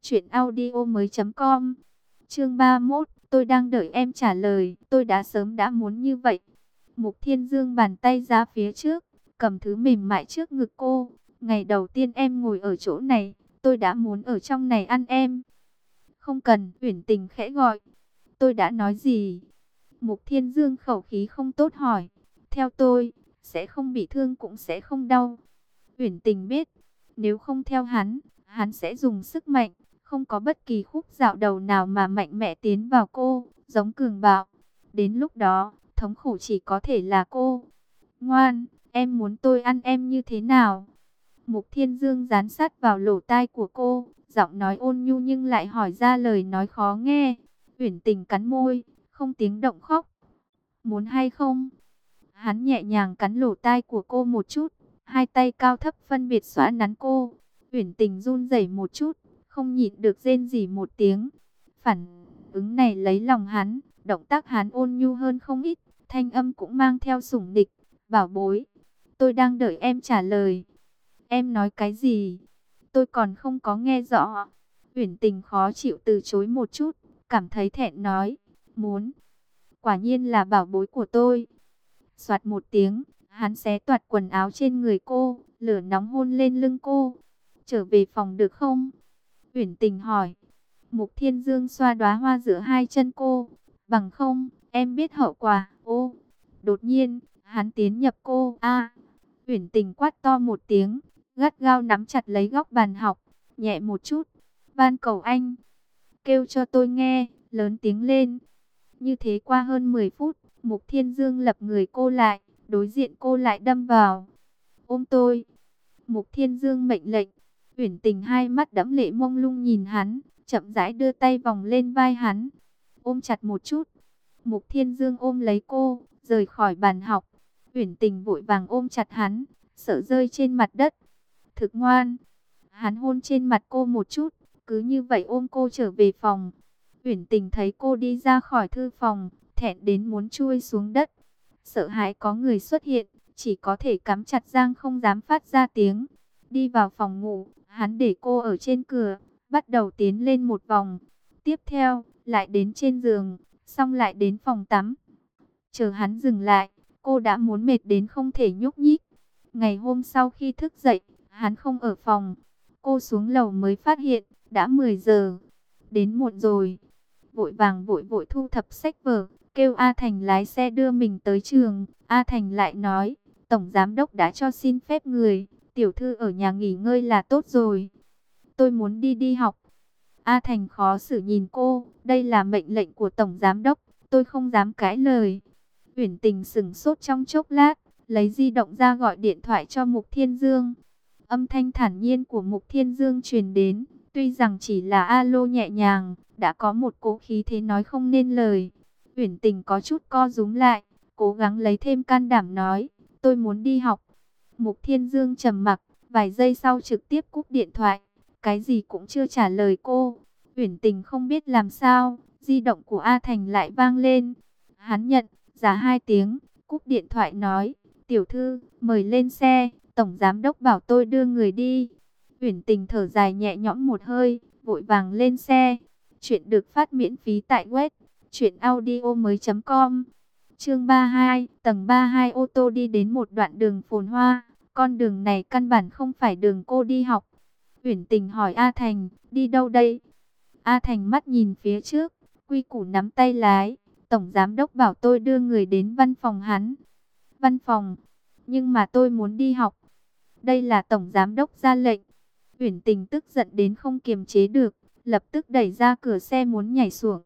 truyệnaudiomoi.com. Chương 31, tôi đang đợi em trả lời. Tôi đã sớm đã muốn như vậy. Mục Thiên Dương bàn tay ra phía trước, cầm thứ mềm mại trước ngực cô. Ngày đầu tiên em ngồi ở chỗ này, tôi đã muốn ở trong này ăn em. Không cần, Uyển Tình khẽ gọi. Tôi đã nói gì? Mục Thiên Dương khẩu khí không tốt hỏi. Theo tôi, sẽ không bị thương cũng sẽ không đau. Uyển Tình biết, nếu không theo hắn, hắn sẽ dùng sức mạnh, không có bất kỳ khúc dạo đầu nào mà mạnh mẽ tiến vào cô, giống cường bạo. Đến lúc đó, thống khổ chỉ có thể là cô. Ngoan, em muốn tôi ăn em như thế nào? Mục Thiên Dương dán sát vào lỗ tai của cô, giọng nói ôn nhu nhưng lại hỏi ra lời nói khó nghe. Uyển Tình cắn môi, không tiếng động khóc. Muốn hay không? Hắn nhẹ nhàng cắn lỗ tai của cô một chút, hai tay cao thấp phân biệt xõa nắn cô. Uyển Tình run rẩy một chút, không nhịn được rên rỉ một tiếng. Phản ứng này lấy lòng hắn, động tác hắn ôn nhu hơn không ít, thanh âm cũng mang theo sủng nịch. Bảo bối, tôi đang đợi em trả lời. Em nói cái gì? Tôi còn không có nghe rõ. Uyển Tình khó chịu từ chối một chút, cảm thấy thẹn nói, muốn. Quả nhiên là bảo bối của tôi. Soạt một tiếng, hắn xé toạc quần áo trên người cô, lửa nóng hôn lên lưng cô. trở về phòng được không? Uyển Tình hỏi. Mục Thiên Dương xoa đóa hoa giữa hai chân cô. Bằng không, em biết hậu quả. Ô, đột nhiên, hắn tiến nhập cô. Uyển Tình quát to một tiếng, gắt gao nắm chặt lấy góc bàn học, nhẹ một chút. Van cầu anh, kêu cho tôi nghe, lớn tiếng lên. Như thế qua hơn 10 phút, Mục Thiên Dương lập người cô lại, đối diện cô lại đâm vào. Ôm tôi. Mục Thiên Dương mệnh lệnh. Uyển Tình hai mắt đẫm lệ mông lung nhìn hắn, chậm rãi đưa tay vòng lên vai hắn. Ôm chặt một chút. Mục Thiên Dương ôm lấy cô, rời khỏi bàn học. Uyển Tình vội vàng ôm chặt hắn, sợ rơi trên mặt đất. Thực ngoan. Hắn hôn trên mặt cô một chút, cứ như vậy ôm cô trở về phòng. Uyển Tình thấy cô đi ra khỏi thư phòng, thẹn đến muốn chui xuống đất. Sợ hãi có người xuất hiện, chỉ có thể cắm chặt răng không dám phát ra tiếng. Đi vào phòng ngủ, hắn để cô ở trên cửa, bắt đầu tiến lên một vòng. Tiếp theo, lại đến trên giường, xong lại đến phòng tắm. Chờ hắn dừng lại, cô đã muốn mệt đến không thể nhúc nhích. Ngày hôm sau khi thức dậy, hắn không ở phòng. Cô xuống lầu mới phát hiện, đã 10 giờ. Đến muộn rồi. Vội vàng vội vội thu thập sách vở, kêu A Thành lái xe đưa mình tới trường. A Thành lại nói, Tổng Giám Đốc đã cho xin phép người, tiểu thư ở nhà nghỉ ngơi là tốt rồi. Tôi muốn đi học. A Thành khó xử nhìn cô, đây là mệnh lệnh của Tổng Giám Đốc, tôi không dám cãi lời. Uyển Tình sững sốt trong chốc lát, lấy di động ra gọi điện thoại cho Mục Thiên Dương. Âm thanh thản nhiên của Mục Thiên Dương truyền đến, tuy rằng chỉ là alo nhẹ nhàng, đã có một cỗ khí thế nói không nên lời. Uyển Tình có chút co rúm lại, cố gắng lấy thêm can đảm nói, tôi muốn đi học. Mục Thiên Dương trầm mặc, vài giây sau trực tiếp cúp điện thoại, cái gì cũng chưa trả lời cô. Uyển Tình không biết làm sao, di động của A Thành lại vang lên. Hắn nhận, giá 2 tiếng, cúp điện thoại nói, tiểu thư, mời lên xe, Tổng Giám Đốc bảo tôi đưa người đi. Uyển Tình thở dài nhẹ nhõm một hơi, vội vàng lên xe. Chuyện được phát miễn phí tại web truyệnaudiomoi.com. Chương 32, tầng 32 ô tô đi đến một đoạn đường phồn hoa, con đường này căn bản không phải đường cô đi học. Uyển Tình hỏi A Thành, đi đâu đây? A Thành mắt nhìn phía trước, quy củ nắm tay lái, Tổng Giám Đốc bảo tôi đưa người đến văn phòng hắn. Văn phòng, nhưng mà tôi muốn đi học. Đây là Tổng Giám Đốc ra lệnh. Uyển Tình tức giận đến không kiềm chế được, lập tức đẩy ra cửa xe muốn nhảy xuống.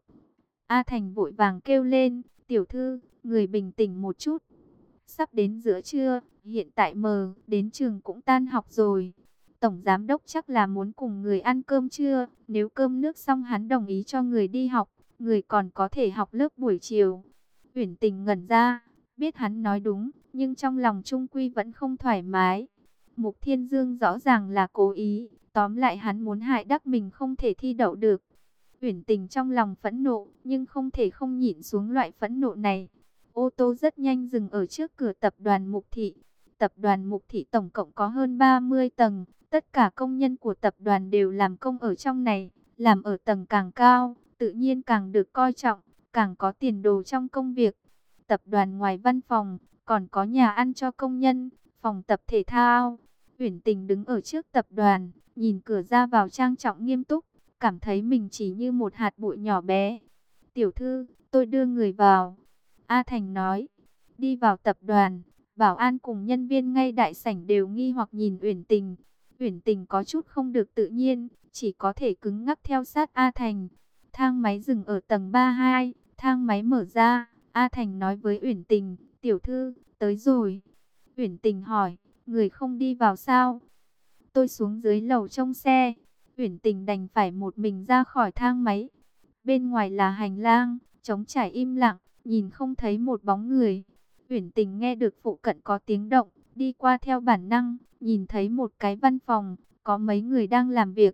A Thành vội vàng kêu lên, tiểu thư, người bình tĩnh một chút. Sắp đến giữa trưa, hiện tại mờ, đến trường cũng tan học rồi. Tổng Giám Đốc chắc là muốn cùng người ăn cơm trưa, nếu cơm nước xong hắn đồng ý cho người đi học, người còn có thể học lớp buổi chiều. Uyển Tình ngẩn ra, biết hắn nói đúng, nhưng trong lòng trung quy vẫn không thoải mái. Mục Thiên Dương rõ ràng là cố ý, tóm lại hắn muốn hại đắc mình không thể thi đậu được. Uyển Tình trong lòng phẫn nộ, nhưng không thể không nhịn xuống loại phẫn nộ này. Ô tô rất nhanh dừng ở trước cửa tập đoàn Mục Thị. Tập đoàn Mục Thị tổng cộng có hơn 30 tầng, tất cả công nhân của tập đoàn đều làm công ở trong này, làm ở tầng càng cao, tự nhiên càng được coi trọng, càng có tiền đồ trong công việc. Tập đoàn ngoài văn phòng, còn có nhà ăn cho công nhân, phòng tập thể thao. Uyển Tình đứng ở trước tập đoàn, nhìn cửa ra vào trang trọng nghiêm túc, cảm thấy mình chỉ như một hạt bụi nhỏ bé. Tiểu thư, tôi đưa người vào. A Thành nói, đi vào tập đoàn, bảo an cùng nhân viên ngay đại sảnh đều nghi hoặc nhìn Uyển Tình. Uyển Tình có chút không được tự nhiên, chỉ có thể cứng ngắc theo sát A Thành. Thang máy dừng ở tầng 32, thang máy mở ra, A Thành nói với Uyển Tình, tiểu thư, tới rồi. Uyển Tình hỏi, người không đi vào sao? Tôi xuống dưới lầu trong xe. Uyển Tình đành phải một mình ra khỏi thang máy. Bên ngoài là hành lang, trống trải im lặng, nhìn không thấy một bóng người. Uyển Tình nghe được phụ cận có tiếng động, đi qua theo bản năng, nhìn thấy một cái văn phòng, có mấy người đang làm việc.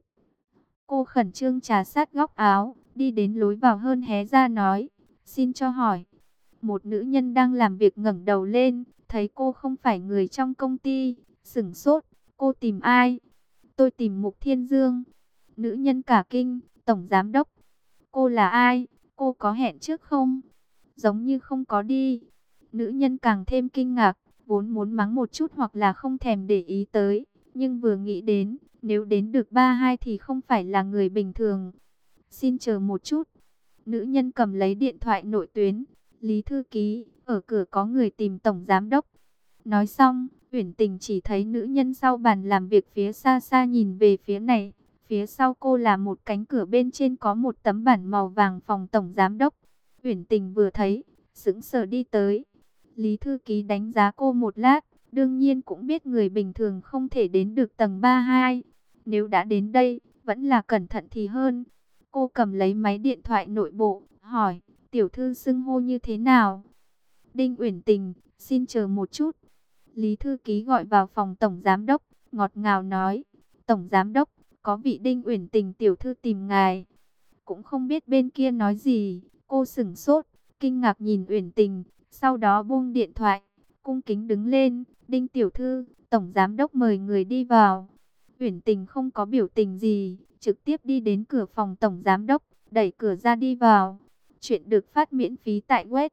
Cô khẩn trương trà sát góc áo, đi đến lối vào hơn hé ra nói, xin cho hỏi. Một nữ nhân đang làm việc ngẩng đầu lên, thấy cô không phải người trong công ty, sửng sốt, cô tìm ai? Tôi tìm Mục Thiên Dương. Nữ nhân cả kinh, Tổng Giám Đốc. Cô là ai? Cô có hẹn trước không? Giống như không có đi. Nữ nhân càng thêm kinh ngạc, vốn muốn mắng một chút hoặc là không thèm để ý tới. Nhưng vừa nghĩ đến, Nếu đến được 32 thì không phải là người bình thường. Xin chờ một chút. Nữ nhân cầm lấy điện thoại nội tuyến. Lý thư ký, ở cửa có người tìm tổng giám đốc. Nói xong, Uyển Tình chỉ thấy nữ nhân sau bàn làm việc phía xa xa nhìn về phía này. Phía sau cô là một cánh cửa, bên trên có một tấm bảng màu vàng phòng tổng giám đốc. Uyển Tình vừa thấy, sững sờ đi tới. Lý thư ký đánh giá cô một lát, đương nhiên cũng biết người bình thường không thể đến được tầng 32. Nếu đã đến đây, vẫn là cẩn thận thì hơn. Cô cầm lấy máy điện thoại nội bộ, hỏi, tiểu thư xưng hô như thế nào? Đinh Uyển Tình, xin chờ một chút. Lý thư ký gọi vào phòng tổng giám đốc, ngọt ngào nói, tổng giám đốc, có vị Đinh Uyển Tình tiểu thư tìm ngài. Cũng không biết bên kia nói gì, cô sửng sốt, kinh ngạc nhìn Uyển Tình, sau đó buông điện thoại, cung kính đứng lên, Đinh tiểu thư, tổng giám đốc mời người đi vào. Uyển Tình không có biểu tình gì, trực tiếp đi đến cửa phòng tổng giám đốc, đẩy cửa ra đi vào. Chuyện được phát miễn phí tại web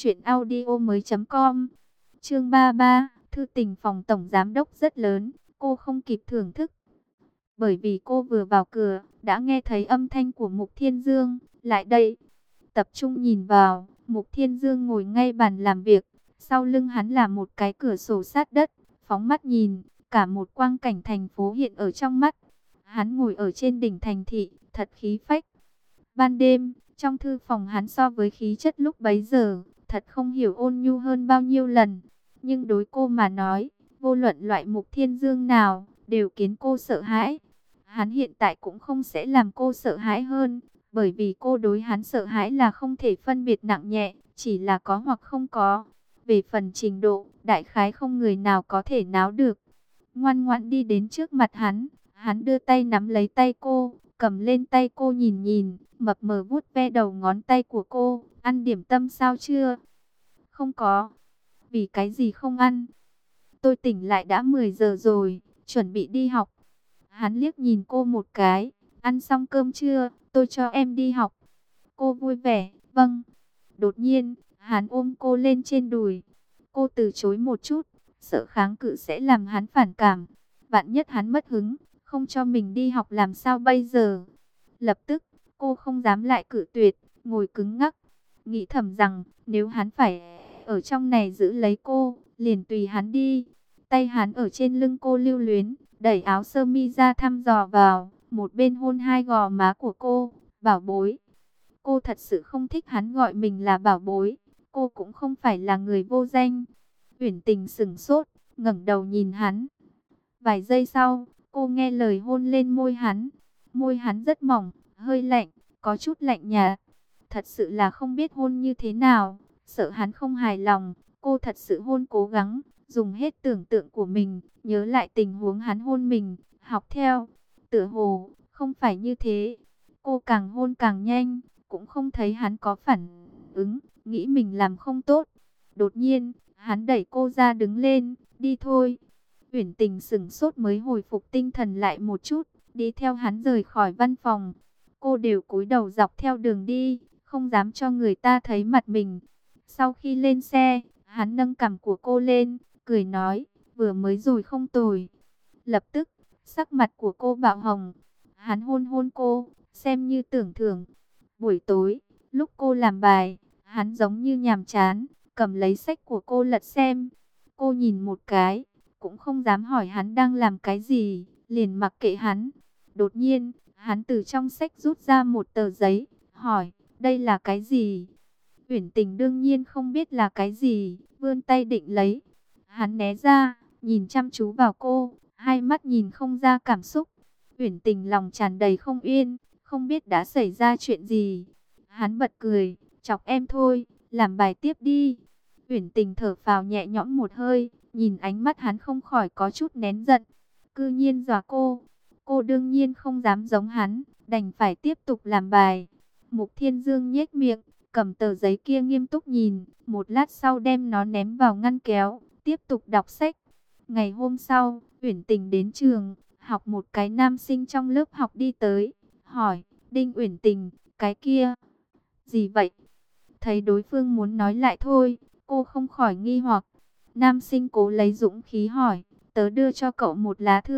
truyệnaudiomoi.com. Chương 33, thư tình phòng tổng giám đốc rất lớn, cô không kịp thưởng thức. Bởi vì cô vừa vào cửa, đã nghe thấy âm thanh của Mục Thiên Dương, lại đây. Tập trung nhìn vào, Mục Thiên Dương ngồi ngay bàn làm việc, sau lưng hắn là một cái cửa sổ sát đất, phóng mắt nhìn, cả một quang cảnh thành phố hiện ở trong mắt. Hắn ngồi ở trên đỉnh thành thị, thật khí phách. Ban đêm, trong thư phòng hắn so với khí chất lúc bấy giờ, thật không hiểu ôn nhu hơn bao nhiêu lần. Nhưng đối cô mà nói, vô luận loại Mục Thiên Dương nào, đều khiến cô sợ hãi. Hắn hiện tại cũng không sẽ làm cô sợ hãi hơn, bởi vì cô đối hắn sợ hãi là không thể phân biệt nặng nhẹ, chỉ là có hoặc không có. Về phần trình độ, đại khái không người nào có thể náo được. Ngoan ngoãn đi đến trước mặt hắn, hắn đưa tay nắm lấy tay cô, cầm lên tay cô nhìn nhìn, mập mờ vuốt ve đầu ngón tay của cô, ăn điểm tâm sao chưa? Không có. Vì cái gì không ăn? Tôi tỉnh lại đã 10 giờ rồi, chuẩn bị đi học. Hắn liếc nhìn cô một cái, ăn xong cơm chưa, tôi cho em đi học. Cô vui vẻ, vâng. Đột nhiên, hắn ôm cô lên trên đùi. Cô từ chối một chút, sợ kháng cự sẽ làm hắn phản cảm. Vạn nhất hắn mất hứng, không cho mình đi học làm sao bây giờ? Lập tức, cô không dám lại cự tuyệt, ngồi cứng ngắc. Nghĩ thầm rằng, nếu hắn phải ở trong này giữ lấy cô, liền tùy hắn đi. Tay hắn ở trên lưng cô lưu luyến, đẩy áo sơ mi ra thăm dò vào, một bên hôn hai gò má của cô, bảo bối. Cô thật sự không thích hắn gọi mình là bảo bối, cô cũng không phải là người vô danh. Uyển Tình sững sốt, ngẩng đầu nhìn hắn. Vài giây sau, cô nghe lời hôn lên môi hắn. Môi hắn rất mỏng, hơi lạnh, có chút lạnh nhạt. Thật sự là không biết hôn như thế nào, sợ hắn không hài lòng, cô thật sự hôn cố gắng, dùng hết tưởng tượng của mình, nhớ lại tình huống hắn hôn mình, học theo. Tựa hồ, không phải như thế. Cô càng hôn càng nhanh, cũng không thấy hắn có phản ứng, nghĩ mình làm không tốt. Đột nhiên, hắn đẩy cô ra đứng lên, đi thôi. Uyển Tình sững sốt mới hồi phục tinh thần lại một chút, đi theo hắn rời khỏi văn phòng. Cô đều cúi đầu dọc theo đường đi, không dám cho người ta thấy mặt mình. Sau khi lên xe, hắn nâng cằm của cô lên, cười nói, vừa mới rồi không tồi. Lập tức, sắc mặt của cô bạo hồng. Hắn hôn hôn cô, xem như tưởng thưởng. Buổi tối, lúc cô làm bài, hắn giống như nhàm chán, cầm lấy sách của cô lật xem. Cô nhìn một cái, cũng không dám hỏi hắn đang làm cái gì, liền mặc kệ hắn. Đột nhiên, hắn từ trong sách rút ra một tờ giấy, hỏi, đây là cái gì? Uyển Tình đương nhiên không biết là cái gì, vươn tay định lấy. Hắn né ra, nhìn chăm chú vào cô, hai mắt nhìn không ra cảm xúc. Uyển Tình lòng tràn đầy không yên, không biết đã xảy ra chuyện gì. Hắn bật cười, chọc em thôi, làm bài tiếp đi. Uyển Tình thở phào nhẹ nhõm một hơi, nhìn ánh mắt hắn không khỏi có chút nén giận. Cư nhiên dọa cô. Cô đương nhiên không dám giống hắn, đành phải tiếp tục làm bài. Mục Thiên Dương nhếch miệng, cầm tờ giấy kia nghiêm túc nhìn, một lát sau đem nó ném vào ngăn kéo, tiếp tục đọc sách. Ngày hôm sau, Uyển Tình đến trường, học một cái nam sinh trong lớp học đi tới, hỏi, Đinh Uyển Tình, cái kia, gì vậy? Thấy đối phương muốn nói lại thôi, cô không khỏi nghi hoặc. Nam sinh cố lấy dũng khí hỏi, tớ đưa cho cậu một lá thư,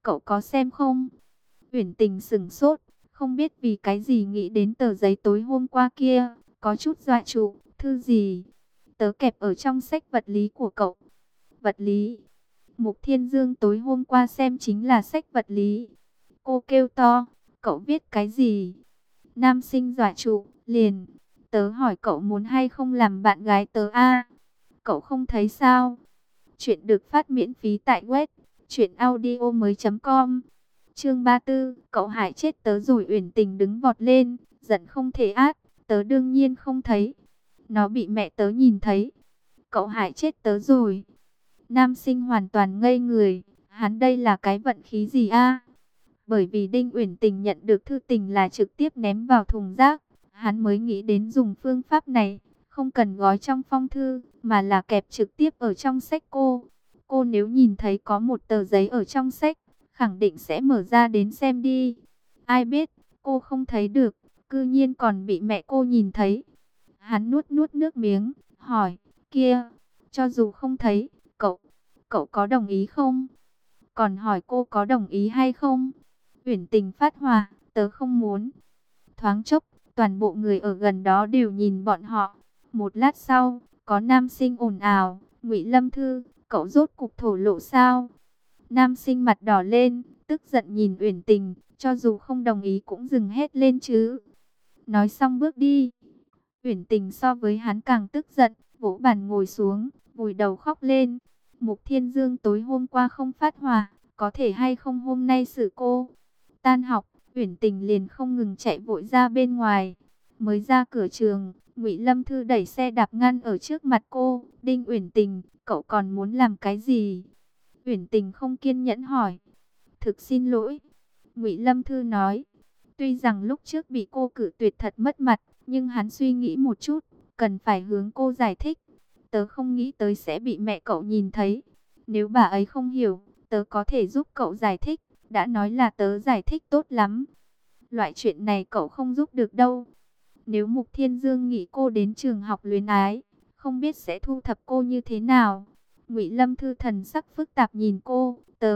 cậu có xem không? Uyển Tình sững sốt, không biết vì cái gì nghĩ đến tờ giấy tối hôm qua kia, có chút dọa trụ. Thư gì? Tớ kẹp ở trong sách vật lý của cậu. Vật lý? Mục Thiên Dương tối hôm qua xem chính là sách vật lý. Cô kêu to, cậu viết cái gì? Nam sinh dọa trụ, liền. Tớ hỏi cậu muốn hay không làm bạn gái tớ a? Cậu không thấy sao? Chuyện được phát miễn phí tại web truyệnaudiomoi.com. Chương 34, cậu hại chết tớ rồi. Uyển Tình đứng vọt lên, giận không thể át, tớ đương nhiên không thấy. Nó bị mẹ tớ nhìn thấy. Cậu hại chết tớ rồi. Nam sinh hoàn toàn ngây người, hắn đây là cái vận khí gì a? Bởi vì Đinh Uyển Tình nhận được thư tình là trực tiếp ném vào thùng rác, hắn mới nghĩ đến dùng phương pháp này, không cần gói trong phong thư, mà là kẹp trực tiếp ở trong sách cô. Cô nếu nhìn thấy có một tờ giấy ở trong sách, khẳng định sẽ mở ra đến xem đi. Ai biết, cô không thấy được, cư nhiên còn bị mẹ cô nhìn thấy. Hắn nuốt nuốt nước miếng, hỏi, kia, cho dù không thấy, cậu có đồng ý không? Còn hỏi cô có đồng ý hay không? Uyển Tình phát hỏa, tớ không muốn. Thoáng chốc, toàn bộ người ở gần đó đều nhìn bọn họ. Một lát sau, có nam sinh ồn ào, Ngụy Lâm Thư, cậu rốt cục thổ lộ sao? Nam sinh mặt đỏ lên, tức giận nhìn Uyển Tình, cho dù không đồng ý cũng dừng hét lên chứ. Nói xong bước đi. Uyển Tình so với hắn càng tức giận, vỗ bàn ngồi xuống, vùi đầu khóc lên. Mục Thiên Dương tối hôm qua không phát hỏa, có thể hay không hôm nay xử cô? Tan học, Uyển Tình liền không ngừng chạy vội ra bên ngoài. Mới ra cửa trường, Ngụy Lâm Thư đẩy xe đạp ngăn ở trước mặt cô. Đinh Uyển Tình, cậu còn muốn làm cái gì? Uyển Tình không kiên nhẫn hỏi. Thực xin lỗi. Ngụy Lâm Thư nói. Tuy rằng lúc trước bị cô cự tuyệt thật mất mặt, nhưng hắn suy nghĩ một chút, cần phải hướng cô giải thích. Tớ không nghĩ tới sẽ bị mẹ cậu nhìn thấy. Nếu bà ấy không hiểu, tớ có thể giúp cậu giải thích. Đã nói là tớ giải thích tốt lắm. Loại chuyện này cậu không giúp được đâu. Nếu Mục Thiên Dương nghĩ cô đến trường học luyến ái, không biết sẽ thu thập cô như thế nào. Ngụy Lâm Thư thần sắc phức tạp nhìn cô.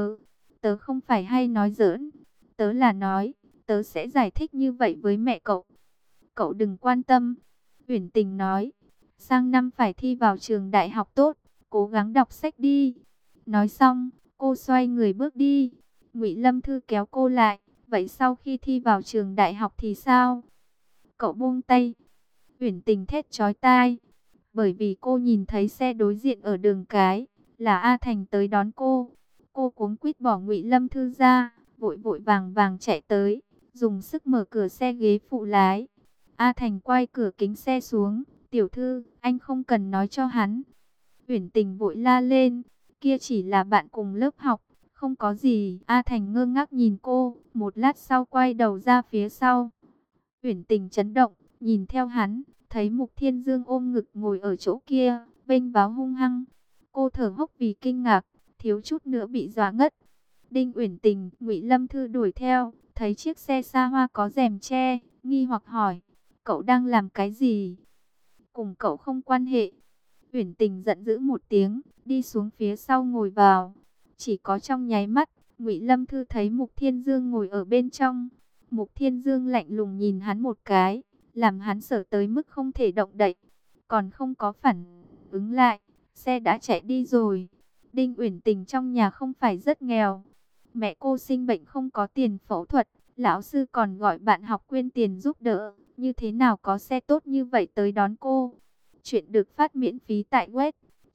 Tớ không phải hay nói giỡn. Tớ là nói, tớ sẽ giải thích như vậy với mẹ cậu. Cậu đừng quan tâm. Uyển Tình nói, sang năm phải thi vào trường đại học tốt, cố gắng đọc sách đi. Nói xong, cô xoay người bước đi. Ngụy Lâm Thư kéo cô lại, vậy sau khi thi vào trường đại học thì sao? Cậu buông tay. Uyển Tình thét chói tai, bởi vì cô nhìn thấy xe đối diện ở đường cái, là A Thành tới đón cô. Cô cuống quýt bỏ Ngụy Lâm Thư ra, vội vội vàng vàng chạy tới, dùng sức mở cửa xe ghế phụ lái. A Thành quay cửa kính xe xuống, tiểu thư, anh không cần nói cho hắn. Uyển Tình vội la lên, kia chỉ là bạn cùng lớp học, không có gì. A Thành ngơ ngác nhìn cô, một lát sau quay đầu ra phía sau. Uyển Tình chấn động, nhìn theo hắn, thấy Mục Thiên Dương ôm ngực ngồi ở chỗ kia, vênh váo hung hăng. Cô thở hốc vì kinh ngạc, thiếu chút nữa bị dọa ngất. Đinh Uyển Tình, Ngụy Lâm Thư đuổi theo, thấy chiếc xe xa hoa có rèm che, nghi hoặc hỏi, cậu đang làm cái gì? Cùng cậu không quan hệ. Uyển Tình giận dữ một tiếng, đi xuống phía sau ngồi vào. Chỉ có trong nháy mắt, Ngụy Lâm Thư thấy Mục Thiên Dương ngồi ở bên trong. Mục Thiên Dương lạnh lùng nhìn hắn một cái, làm hắn sợ tới mức không thể động đậy. Còn không có phản ứng lại, xe đã chạy đi rồi. Đinh Uyển Tình trong nhà không phải rất nghèo. Mẹ cô sinh bệnh không có tiền phẫu thuật, lão sư còn gọi bạn học quyên tiền giúp đỡ. Như thế nào có xe tốt như vậy tới đón cô? Chuyện được phát miễn phí tại web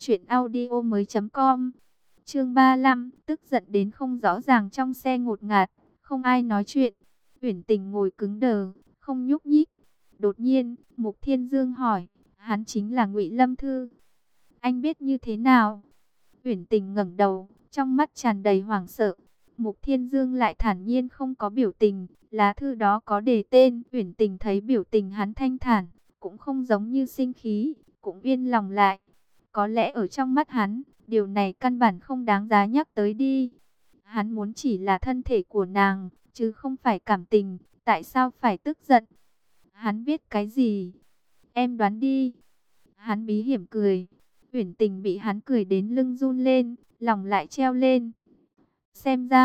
truyệnaudiomoi.com. Chương 35, tức giận đến không rõ ràng trong xe ngột ngạt, không ai nói chuyện. Uyển Tình ngồi cứng đờ, không nhúc nhích. Đột nhiên, Mục Thiên Dương hỏi, hắn chính là Ngụy Lâm Thư. Anh biết như thế nào? Uyển Tình ngẩng đầu, trong mắt tràn đầy hoảng sợ. Mục Thiên Dương lại thản nhiên không có biểu tình, lá thư đó có đề tên. Uyển Tình thấy biểu tình hắn thanh thản, cũng không giống như sinh khí, cũng yên lòng lại. Có lẽ ở trong mắt hắn, điều này căn bản không đáng giá nhắc tới đi. Hắn muốn chỉ là thân thể của nàng, chứ không phải cảm tình. Tại sao phải tức giận? Hắn viết cái gì? Em đoán đi. Hắn bí hiểm cười. Uyển Tình bị hắn cười đến lưng run lên, lòng lại treo lên. Xem ra,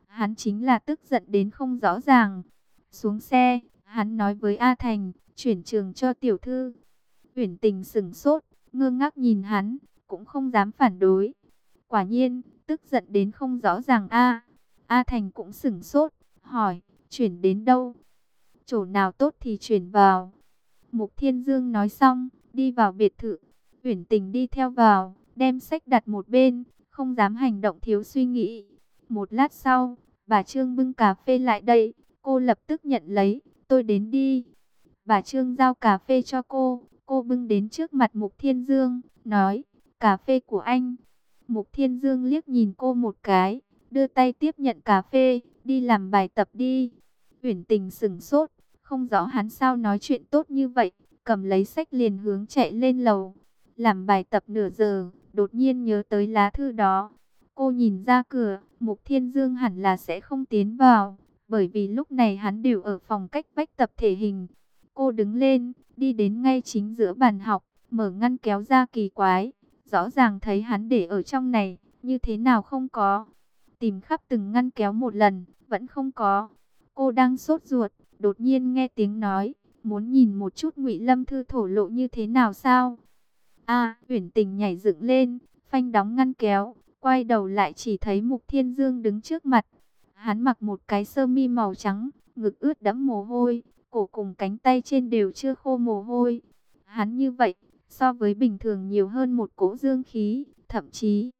hắn chính là tức giận đến không rõ ràng. Xuống xe, hắn nói với A Thành, chuyển trường cho tiểu thư. Uyển Tình sững sốt, ngơ ngác nhìn hắn, cũng không dám phản đối. Quả nhiên, tức giận đến không rõ ràng a. A Thành cũng sững sốt, hỏi, chuyển đến đâu? Chỗ nào tốt thì chuyển vào. Mục Thiên Dương nói xong, đi vào biệt thự. Uyển Tình đi theo vào, đem sách đặt một bên, không dám hành động thiếu suy nghĩ. Một lát sau, bà Trương bưng cà phê lại đây, cô lập tức nhận lấy, tôi đến đi. Bà Trương giao cà phê cho cô bưng đến trước mặt Mục Thiên Dương, nói, cà phê của anh. Mục Thiên Dương liếc nhìn cô một cái, đưa tay tiếp nhận cà phê, đi làm bài tập đi. Uyển Tình sững sốt, không rõ hắn sao nói chuyện tốt như vậy, cầm lấy sách liền hướng chạy lên lầu. Làm bài tập nửa giờ, đột nhiên nhớ tới lá thư đó. Cô nhìn ra cửa, Mục Thiên Dương hẳn là sẽ không tiến vào, bởi vì lúc này hắn đều ở phòng cách vách tập thể hình. Cô đứng lên, đi đến ngay chính giữa bàn học, mở ngăn kéo ra kỳ quái. Rõ ràng thấy hắn để ở trong này, như thế nào không có. Tìm khắp từng ngăn kéo một lần, vẫn không có. Cô đang sốt ruột, đột nhiên nghe tiếng nói, muốn nhìn một chút Ngụy Lâm Thư thổ lộ như thế nào sao? Uyển Tình nhảy dựng lên, phanh đóng ngăn kéo, quay đầu lại chỉ thấy Mục Thiên Dương đứng trước mặt. Hắn mặc một cái sơ mi màu trắng, ngực ướt đẫm mồ hôi, cổ cùng cánh tay trên đều chưa khô mồ hôi. Hắn như vậy, so với bình thường nhiều hơn một cỗ dương khí, thậm chí